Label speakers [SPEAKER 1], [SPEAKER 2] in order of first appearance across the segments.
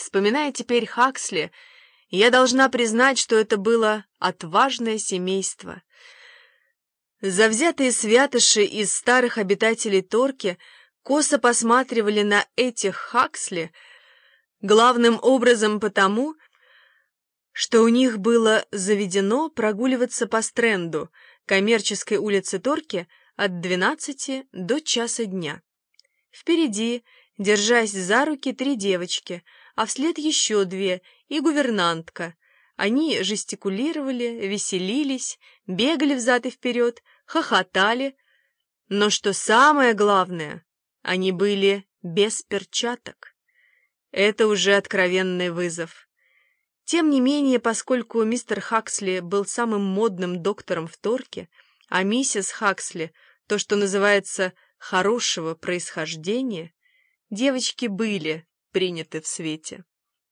[SPEAKER 1] Вспоминая теперь Хаксли, я должна признать, что это было отважное семейство. Завзятые святоши из старых обитателей Торки косо посматривали на этих Хаксли, главным образом потому, что у них было заведено прогуливаться по Стрэнду, коммерческой улице Торки, от 12 до часа дня. Впереди, держась за руки, 3 девочки, а вслед еще 2 и гувернантка. Они жестикулировали, веселились, бегали взад и вперед, хохотали. Но что самое главное, они были без перчаток. Это уже откровенный вызов. Тем не менее, поскольку мистер Хаксли был самым модным доктором в Торке, а миссис Хаксли, то, что называется, хорошего происхождения, девочки были приняты в свете.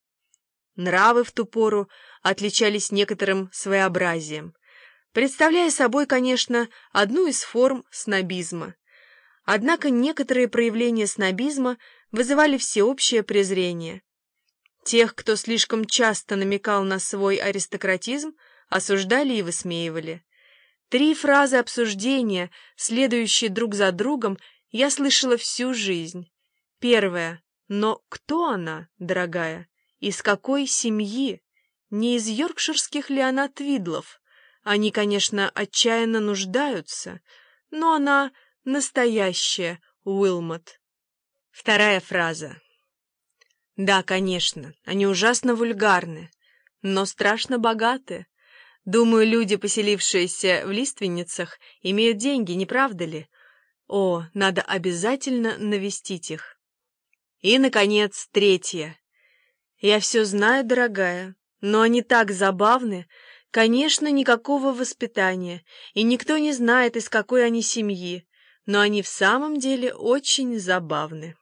[SPEAKER 1] Нравы в ту пору отличались некоторым своеобразием, представляя собой, конечно, одну из форм снобизма. Однако некоторые проявления снобизма вызывали всеобщее презрение. Тех, кто слишком часто намекал на свой аристократизм, осуждали и высмеивали. 3 фразы обсуждения, следующие друг за другом, я слышала всю жизнь. Первая: «Но кто она, дорогая? Из какой семьи? Не из йоркширских ли она Твидлов? Они, конечно, отчаянно нуждаются, но она настоящая Уилмот». Вторая фраза: «Да, конечно, они ужасно вульгарны, но страшно богаты. Думаю, люди, поселившиеся в лиственницах, имеют деньги, не правда ли? О, надо обязательно навестить их». И, наконец, третья: «Я все знаю, дорогая, но они так забавны. Конечно, никакого воспитания, и никто не знает, из какой они семьи, но они в самом деле очень забавны».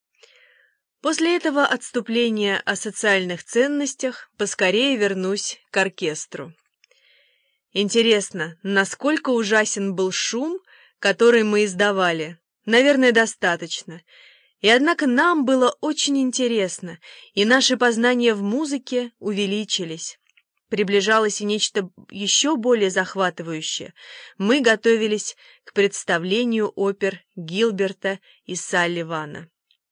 [SPEAKER 1] После этого отступления о социальных ценностях поскорее вернусь к оркестру. Интересно, насколько ужасен был шум, который мы издавали? Наверное, достаточно. И однако нам было очень интересно, и наши познания в музыке увеличились. Приближалось и нечто еще более захватывающее. Мы готовились к представлению опер Гилберта и Салливана.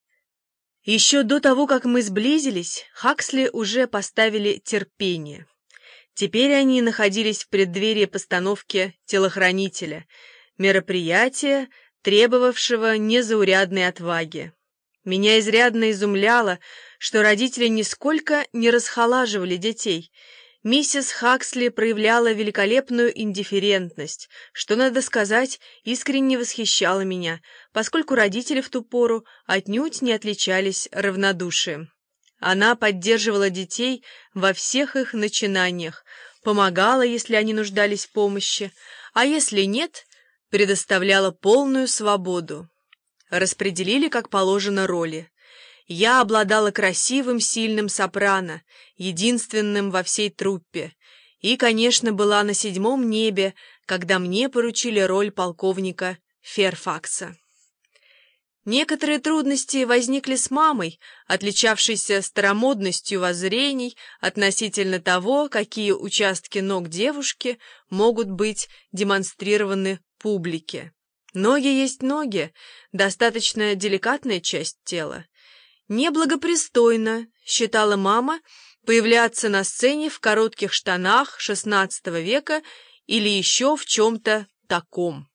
[SPEAKER 1] Еще до того, как мы сблизились, Хаксли уже поставили «Терпение». Теперь они находились в преддверии постановки «Телохранителя», мероприятия, требовавшего незаурядной отваги. Меня изрядно изумляло, что родители нисколько не расхолаживали детей. Миссис Хаксли проявляла великолепную индифферентность, что, надо сказать, искренне восхищало меня, поскольку родители в ту пору отнюдь не отличались равнодушием. Она поддерживала детей во всех их начинаниях, помогала, если они нуждались в помощи, а если нет, предоставляла полную свободу. Распределили, как положено, роли. Я обладала красивым, сильным сопрано, единственным во всей труппе, и, конечно, была на 7-м небе, когда мне поручили роль полковника Ферфакса. Некоторые трудности возникли с мамой, отличавшейся старомодностью воззрений относительно того, какие участки ног девушки могут быть демонстрированы публике. Ноги есть ноги, достаточно деликатная часть тела. Неблагопристойно, считала мама, появляться на сцене в коротких штанах XVI века или еще в чем-то таком.